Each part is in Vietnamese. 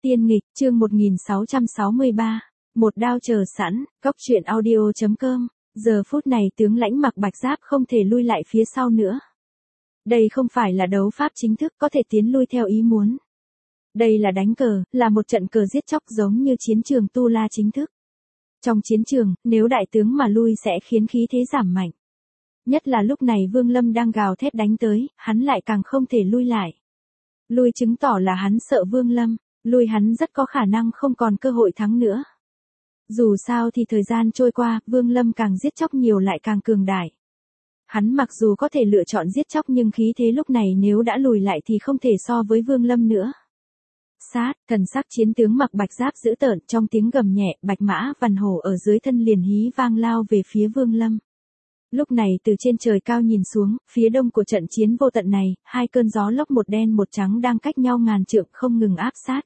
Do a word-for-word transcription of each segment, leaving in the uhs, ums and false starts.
Tiên nghịch, chương một nghìn sáu trăm sáu mươi ba. Một đao chờ sẵn, góc truyện audio.com. Giờ phút này tướng lãnh mặc bạch giáp không thể lui lại phía sau nữa. Đây không phải là đấu pháp chính thức có thể tiến lui theo ý muốn. Đây là đánh cờ, là một trận cờ giết chóc giống như chiến trường Tu La chính thức. Trong chiến trường, nếu đại tướng mà lui sẽ khiến khí thế giảm mạnh. Nhất là lúc này Vương Lâm đang gào thét đánh tới, hắn lại càng không thể lui lại. Lui chứng tỏ là hắn sợ Vương Lâm, lui hắn rất có khả năng không còn cơ hội thắng nữa. Dù sao thì thời gian trôi qua, Vương Lâm càng giết chóc nhiều lại càng cường đại. Hắn mặc dù có thể lựa chọn giết chóc nhưng khí thế lúc này nếu đã lùi lại thì không thể so với Vương Lâm nữa. Sát, thần sắc chiến tướng mặc bạch giáp dữ tợn, trong tiếng gầm nhẹ, bạch mã vằn hổ ở dưới thân liền hí vang lao về phía Vương Lâm. Lúc này từ trên trời cao nhìn xuống, phía đông của trận chiến vô tận này, hai cơn gió lốc một đen một trắng đang cách nhau ngàn trượng không ngừng áp sát.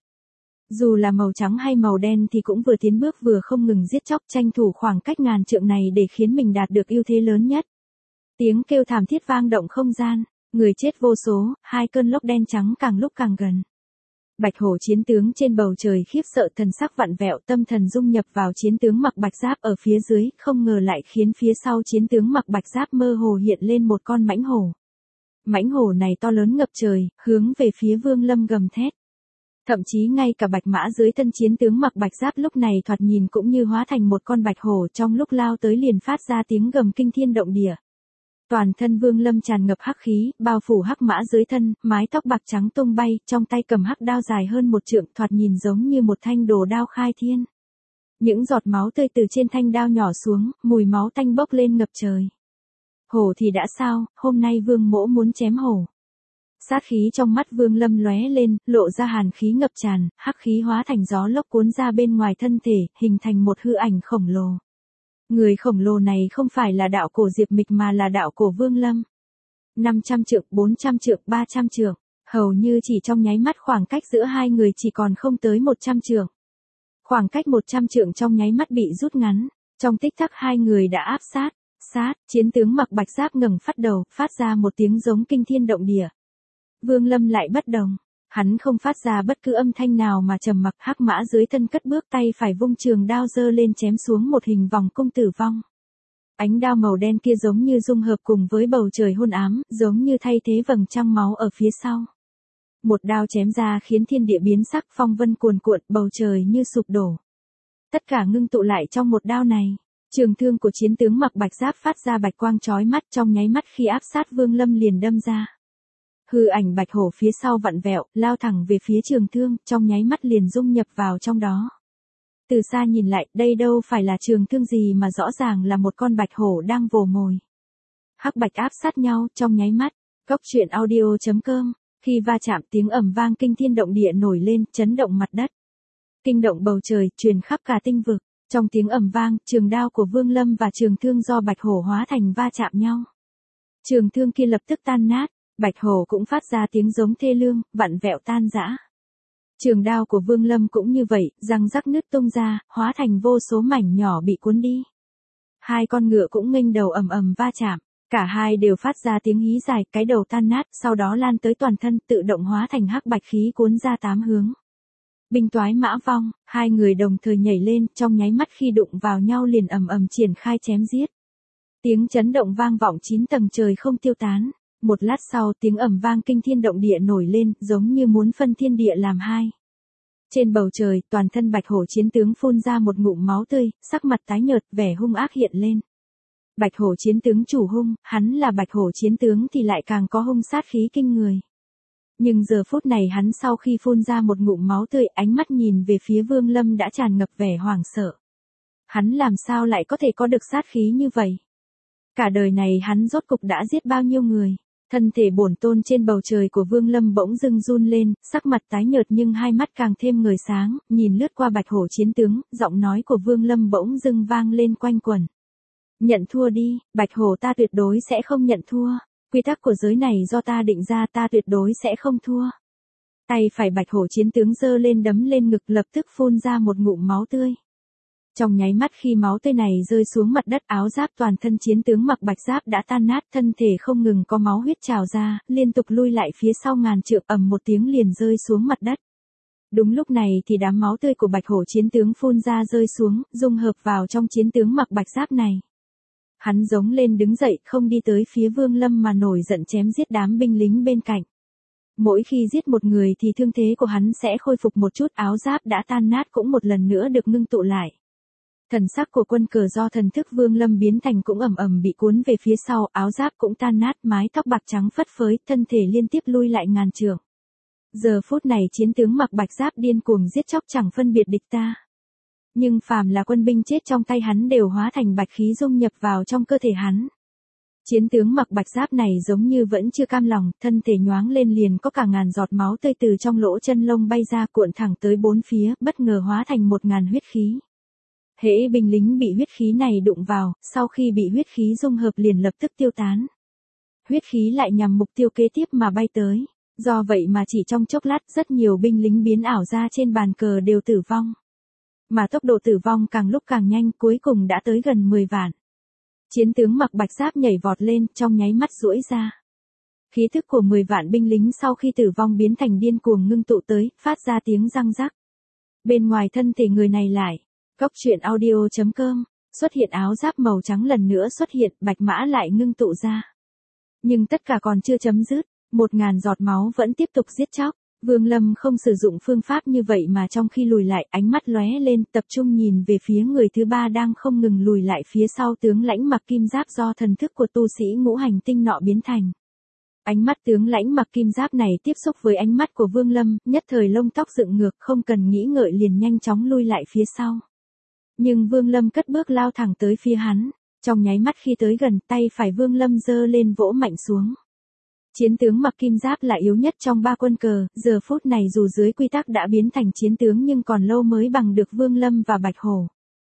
Dù là màu trắng hay màu đen thì cũng vừa tiến bước vừa không ngừng giết chóc, tranh thủ khoảng cách ngàn trượng này để khiến mình đạt được ưu thế lớn nhất. Tiếng kêu thảm thiết vang động không gian, người chết vô số, hai cơn lốc đen trắng càng lúc càng gần. Bạch hổ chiến tướng trên bầu trời khiếp sợ, thần sắc vặn vẹo, tâm thần dung nhập vào chiến tướng mặc bạch giáp ở phía dưới, không ngờ lại khiến phía sau chiến tướng mặc bạch giáp mơ hồ hiện lên một con mãnh hổ. Mãnh hổ này to lớn ngập trời, hướng về phía Vương Lâm gầm thét. Thậm chí ngay cả bạch mã dưới thân chiến tướng mặc bạch giáp lúc này thoạt nhìn cũng như hóa thành một con bạch hổ, trong lúc lao tới liền phát ra tiếng gầm kinh thiên động địa. Toàn thân Vương Lâm tràn ngập hắc khí, bao phủ hắc mã dưới thân, mái tóc bạc trắng tung bay, trong tay cầm hắc đao dài hơn một trượng, thoạt nhìn giống như một thanh đồ đao khai thiên. Những giọt máu tươi từ trên thanh đao nhỏ xuống, mùi máu tanh bốc lên ngập trời. Hổ thì đã sao, hôm nay Vương mỗ muốn chém hổ. Sát khí trong mắt Vương Lâm lóe lên, lộ ra hàn khí ngập tràn, hắc khí hóa thành gió lốc cuốn ra bên ngoài thân thể, hình thành một hư ảnh khổng lồ. Người khổng lồ này không phải là đạo cổ Diệp Mịch mà là đạo cổ Vương Lâm. năm trăm trượng, bốn trăm trượng, ba trăm trượng, hầu như chỉ trong nháy mắt khoảng cách giữa hai người chỉ còn không tới một trăm trượng. Khoảng cách một trăm trượng trong nháy mắt bị rút ngắn, trong tích tắc hai người đã áp sát, sát, chiến tướng mặc bạch giáp ngẩng phát đầu, phát ra một tiếng giống kinh thiên động địa. Vương Lâm lại bất đồng. Hắn không phát ra bất cứ âm thanh nào mà trầm mặc, hắc mã dưới thân cất bước, tay phải vung trường đao giơ lên chém xuống một hình vòng cung tử vong. Ánh đao màu đen kia giống như dung hợp cùng với bầu trời hôn ám, giống như thay thế vầng trăng máu ở phía sau. Một đao chém ra khiến thiên địa biến sắc, phong vân cuồn cuộn, bầu trời như sụp đổ. Tất cả ngưng tụ lại trong một đao này. Trường thương của chiến tướng mặc bạch giáp phát ra bạch quang chói mắt, trong nháy mắt khi áp sát Vương Lâm liền đâm ra. Hư ảnh bạch hổ phía sau vặn vẹo, lao thẳng về phía trường thương, trong nháy mắt liền dung nhập vào trong đó. Từ xa nhìn lại, đây đâu phải là trường thương gì mà rõ ràng là một con bạch hổ đang vồ mồi. Hắc bạch áp sát nhau, trong nháy mắt. Góc truyện audio.com. Khi va chạm, tiếng ầm vang kinh thiên động địa nổi lên, chấn động mặt đất. Kinh động bầu trời, truyền khắp cả tinh vực. Trong tiếng ầm vang, trường đao của Vương Lâm và trường thương do bạch hổ hóa thành va chạm nhau. Trường thương kia lập tức tan nát. Bạch hổ cũng phát ra tiếng giống thê lương, vặn vẹo tan rã. Trường đao của Vương Lâm cũng như vậy, răng rắc nứt tung ra, hóa thành vô số mảnh nhỏ bị cuốn đi. Hai con ngựa cũng nghênh đầu ầm ầm va chạm, cả hai đều phát ra tiếng hí dài, cái đầu tan nát, sau đó lan tới toàn thân, tự động hóa thành hắc bạch khí cuốn ra tám hướng. Binh toái mã vong, hai người đồng thời nhảy lên, trong nháy mắt khi đụng vào nhau liền ầm ầm triển khai chém giết. Tiếng chấn động vang vọng chín tầng trời không tiêu tán. Một lát sau, tiếng ầm vang kinh thiên động địa nổi lên, giống như muốn phân thiên địa làm hai. Trên bầu trời, toàn thân bạch hổ chiến tướng phun ra một ngụm máu tươi, sắc mặt tái nhợt, vẻ hung ác hiện lên. Bạch hổ chiến tướng chủ hung, hắn là bạch hổ chiến tướng thì lại càng có hung sát khí kinh người. Nhưng giờ phút này hắn sau khi phun ra một ngụm máu tươi, ánh mắt nhìn về phía Vương Lâm đã tràn ngập vẻ hoảng sợ. Hắn làm sao lại có thể có được sát khí như vậy? Cả đời này hắn rốt cục đã giết bao nhiêu người? Thân thể bổn tôn trên bầu trời của Vương Lâm bỗng dưng run lên, sắc mặt tái nhợt nhưng hai mắt càng thêm ngời sáng, nhìn lướt qua bạch hổ chiến tướng, giọng nói của Vương Lâm bỗng dưng vang lên quanh quẩn. Nhận thua đi, bạch hổ ta tuyệt đối sẽ không nhận thua, quy tắc của giới này do ta định ra, ta tuyệt đối sẽ không thua. Tay phải bạch hổ chiến tướng giơ lên đấm lên ngực, lập tức phun ra một ngụm máu tươi. Trong nháy mắt khi máu tươi này rơi xuống mặt đất, áo giáp toàn thân chiến tướng mặc bạch giáp đã tan nát, thân thể không ngừng có máu huyết trào ra, liên tục lui lại phía sau ngàn trượng, ầm một tiếng liền rơi xuống mặt đất. Đúng lúc này thì đám máu tươi của bạch hổ chiến tướng phun ra rơi xuống, dung hợp vào trong chiến tướng mặc bạch giáp này. Hắn giống lên đứng dậy, không đi tới phía Vương Lâm mà nổi giận chém giết đám binh lính bên cạnh. Mỗi khi giết một người thì thương thế của hắn sẽ khôi phục một chút, áo giáp đã tan nát cũng một lần nữa được ngưng tụ lại. Thần sắc của quân cờ do thần thức Vương Lâm biến thành cũng ầm ầm bị cuốn về phía sau, áo giáp cũng tan nát, mái tóc bạc trắng phất phới, thân thể liên tiếp lui lại ngàn trượng. Giờ phút này chiến tướng mặc bạch giáp điên cuồng giết chóc chẳng phân biệt địch ta. Nhưng phàm là quân binh chết trong tay hắn đều hóa thành bạch khí dung nhập vào trong cơ thể hắn. Chiến tướng mặc bạch giáp này giống như vẫn chưa cam lòng, thân thể nhoáng lên liền có cả ngàn giọt máu tươi từ trong lỗ chân lông bay ra cuộn thẳng tới bốn phía, bất ngờ hóa thành một ngàn huyết khí. Hễ binh lính bị huyết khí này đụng vào, sau khi bị huyết khí dung hợp liền lập tức tiêu tán. Huyết khí lại nhằm mục tiêu kế tiếp mà bay tới. Do vậy mà chỉ trong chốc lát rất nhiều binh lính biến ảo ra trên bàn cờ đều tử vong. Mà tốc độ tử vong càng lúc càng nhanh, cuối cùng đã tới gần mười vạn. Chiến tướng mặc bạch giáp nhảy vọt lên, trong nháy mắt duỗi ra. Khí thức của mười vạn binh lính sau khi tử vong biến thành điên cuồng ngưng tụ tới, phát ra tiếng răng rắc. Bên ngoài thân thể người này lại, Cốc truyện audio chấm com, xuất hiện áo giáp màu trắng lần nữa xuất hiện, bạch mã lại ngưng tụ ra. Nhưng tất cả còn chưa chấm dứt, một ngàn giọt máu vẫn tiếp tục giết chóc. Vương Lâm không sử dụng phương pháp như vậy mà trong khi lùi lại, ánh mắt lóe lên, tập trung nhìn về phía người thứ ba đang không ngừng lùi lại phía sau tướng lãnh mặc kim giáp do thần thức của tu sĩ ngũ hành tinh nọ biến thành. Ánh mắt tướng lãnh mặc kim giáp này tiếp xúc với ánh mắt của Vương Lâm, nhất thời lông tóc dựng ngược, không cần nghĩ ngợi liền nhanh chóng lui lại phía sau. Nhưng Vương Lâm cất bước lao thẳng tới phía hắn, trong nháy mắt khi tới gần, tay phải Vương Lâm giơ lên vỗ mạnh xuống. Chiến tướng mặc kim giáp là yếu nhất trong ba quân cờ, giờ phút này dù dưới quy tắc đã biến thành chiến tướng nhưng còn lâu mới bằng được Vương Lâm và Bạch Hổ.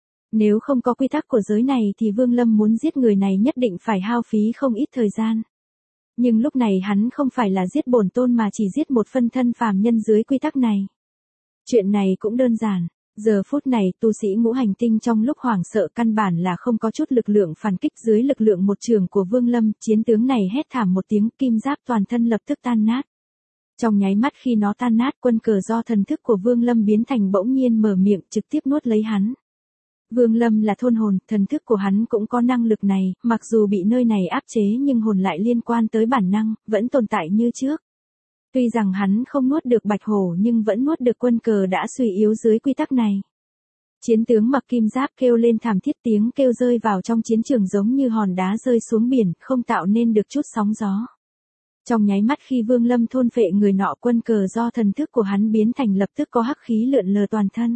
Nếu không có quy tắc của giới này thì Vương Lâm muốn giết người này nhất định phải hao phí không ít thời gian. Nhưng lúc này hắn không phải là giết bổn tôn mà chỉ giết một phân thân phàm nhân dưới quy tắc này. Chuyện này cũng đơn giản. Giờ phút này tu sĩ ngũ hành tinh trong lúc hoảng sợ căn bản là không có chút lực lượng phản kích dưới lực lượng một trường của Vương Lâm, chiến tướng này hét thảm một tiếng, kim giáp toàn thân lập tức tan nát. Trong nháy mắt khi nó tan nát, quân cờ do thần thức của Vương Lâm biến thành bỗng nhiên mở miệng trực tiếp nuốt lấy hắn. Vương Lâm là thôn hồn, thần thức của hắn cũng có năng lực này, mặc dù bị nơi này áp chế nhưng hồn lại liên quan tới bản năng, vẫn tồn tại như trước. Tuy rằng hắn không nuốt được Bạch Hổ nhưng vẫn nuốt được quân cờ đã suy yếu dưới quy tắc này. Chiến tướng mặc kim giáp kêu lên thảm thiết, tiếng kêu rơi vào trong chiến trường giống như hòn đá rơi xuống biển, không tạo nên được chút sóng gió. Trong nháy mắt khi Vương Lâm thôn phệ người nọ, quân cờ do thần thức của hắn biến thành lập tức có hắc khí lượn lờ toàn thân.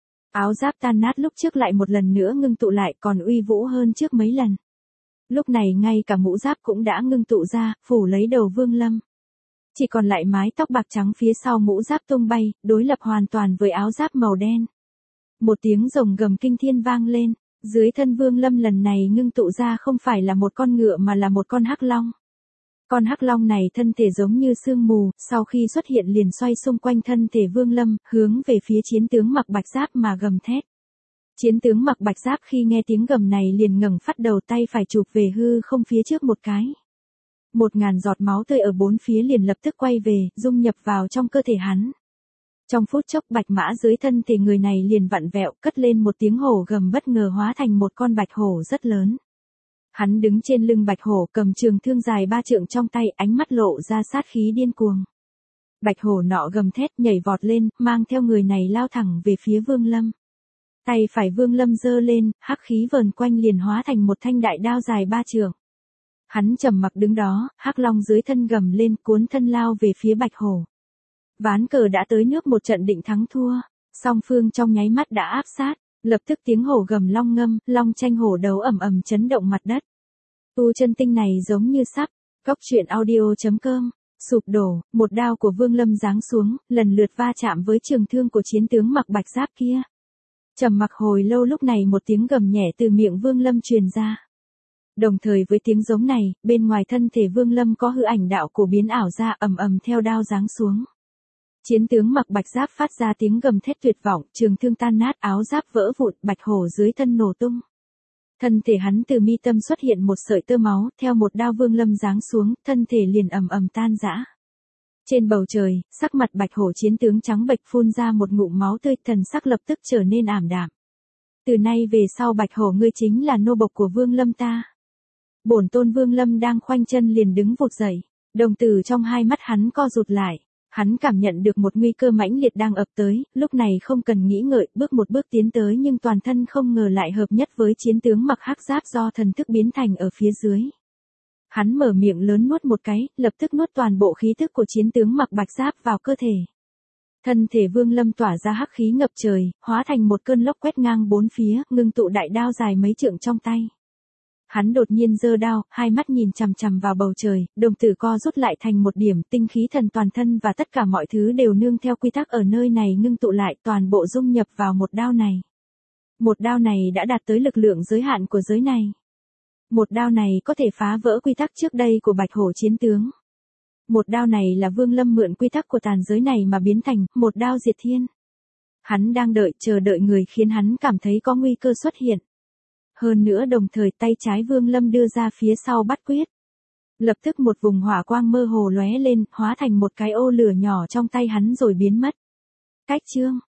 Áo giáp tan nát lúc trước lại một lần nữa ngưng tụ lại, còn uy vũ hơn trước mấy lần. Lúc này ngay cả mũ giáp cũng đã ngưng tụ ra, phủ lấy đầu Vương Lâm. Chỉ còn lại mái tóc bạc trắng phía sau mũ giáp tung bay, đối lập hoàn toàn với áo giáp màu đen. Một tiếng rồng gầm kinh thiên vang lên, dưới thân Vương Lâm lần này ngưng tụ ra không phải là một con ngựa mà là một con hắc long. Con hắc long này thân thể giống như sương mù, sau khi xuất hiện liền xoay xung quanh thân thể Vương Lâm, hướng về phía chiến tướng mặc bạch giáp mà gầm thét. Chiến tướng mặc bạch giáp khi nghe tiếng gầm này liền ngẩng phát đầu, tay phải chụp về hư không phía trước một cái. Một ngàn giọt máu tươi ở bốn phía liền lập tức quay về, dung nhập vào trong cơ thể hắn. Trong phút chốc bạch mã dưới thân thể người này liền vặn vẹo, cất lên một tiếng hổ gầm bất ngờ hóa thành một con bạch hổ rất lớn. Hắn đứng trên lưng bạch hổ, cầm trường thương dài ba trượng trong tay, ánh mắt lộ ra sát khí điên cuồng. Bạch hổ nọ gầm thét nhảy vọt lên, mang theo người này lao thẳng về phía Vương Lâm. Tay phải Vương Lâm giơ lên, hắc khí vờn quanh liền hóa thành một thanh đại đao dài ba trượng. Hắn trầm mặc đứng đó, hắc long dưới thân gầm lên cuốn thân lao về phía bạch hổ. Ván cờ đã tới nước một trận định thắng thua, song phương trong nháy mắt đã áp sát, lập tức tiếng hổ gầm long ngâm, long tranh hổ đấu ầm ầm chấn động mặt đất. Tu chân tinh này giống như sắp, Cốc truyện audio chấm com, sụp đổ, một đao của Vương Lâm giáng xuống, lần lượt va chạm với trường thương của chiến tướng mặc bạch giáp kia. Trầm mặc hồi lâu, lúc này một tiếng gầm nhẹ từ miệng Vương Lâm truyền ra. Đồng thời với tiếng giống này, bên ngoài thân thể Vương Lâm có hư ảnh đạo cổ biến ảo ra, ầm ầm theo đao giáng xuống. Chiến tướng mặc bạch giáp phát ra tiếng gầm thét tuyệt vọng, trường thương tan nát, áo giáp vỡ vụn, bạch hổ dưới thân nổ tung. Thân thể hắn từ mi tâm xuất hiện một sợi tơ máu, theo một đao Vương Lâm giáng xuống, thân thể liền ầm ầm tan rã. Trên bầu trời, sắc mặt Bạch Hổ chiến tướng trắng bệch phun ra một ngụm máu tươi, thần sắc lập tức trở nên ảm đạm. Từ nay về sau Bạch Hổ ngươi chính là nô bộc của Vương Lâm ta. Bổn tôn Vương Lâm đang khoanh chân liền đứng vụt dậy, đồng tử trong hai mắt hắn co rụt lại. Hắn cảm nhận được một nguy cơ mãnh liệt đang ập tới, lúc này không cần nghĩ ngợi, bước một bước tiến tới nhưng toàn thân không ngờ lại hợp nhất với chiến tướng mặc hắc giáp do thần thức biến thành ở phía dưới. Hắn mở miệng lớn nuốt một cái, lập tức nuốt toàn bộ khí thức của chiến tướng mặc bạch giáp vào cơ thể. Thân thể Vương Lâm tỏa ra hắc khí ngập trời, hóa thành một cơn lốc quét ngang bốn phía, ngưng tụ đại đao dài mấy trượng trong tay. Hắn đột nhiên giơ đao, hai mắt nhìn chằm chằm vào bầu trời, đồng tử co rút lại thành một điểm, tinh khí thần toàn thân và tất cả mọi thứ đều nương theo quy tắc ở nơi này ngưng tụ lại, toàn bộ dung nhập vào một đao này. Một đao này đã đạt tới lực lượng giới hạn của giới này. Một đao này có thể phá vỡ quy tắc trước đây của Bạch Hổ chiến tướng. Một đao này là Vương Lâm mượn quy tắc của tàn giới này mà biến thành, một đao diệt thiên. Hắn đang đợi, chờ đợi người khiến hắn cảm thấy có nguy cơ xuất hiện. Hơn nữa đồng thời tay trái Vương Lâm đưa ra phía sau bắt quyết. Lập tức một vùng hỏa quang mơ hồ lóe lên, hóa thành một cái ô lửa nhỏ trong tay hắn rồi biến mất. Cách chương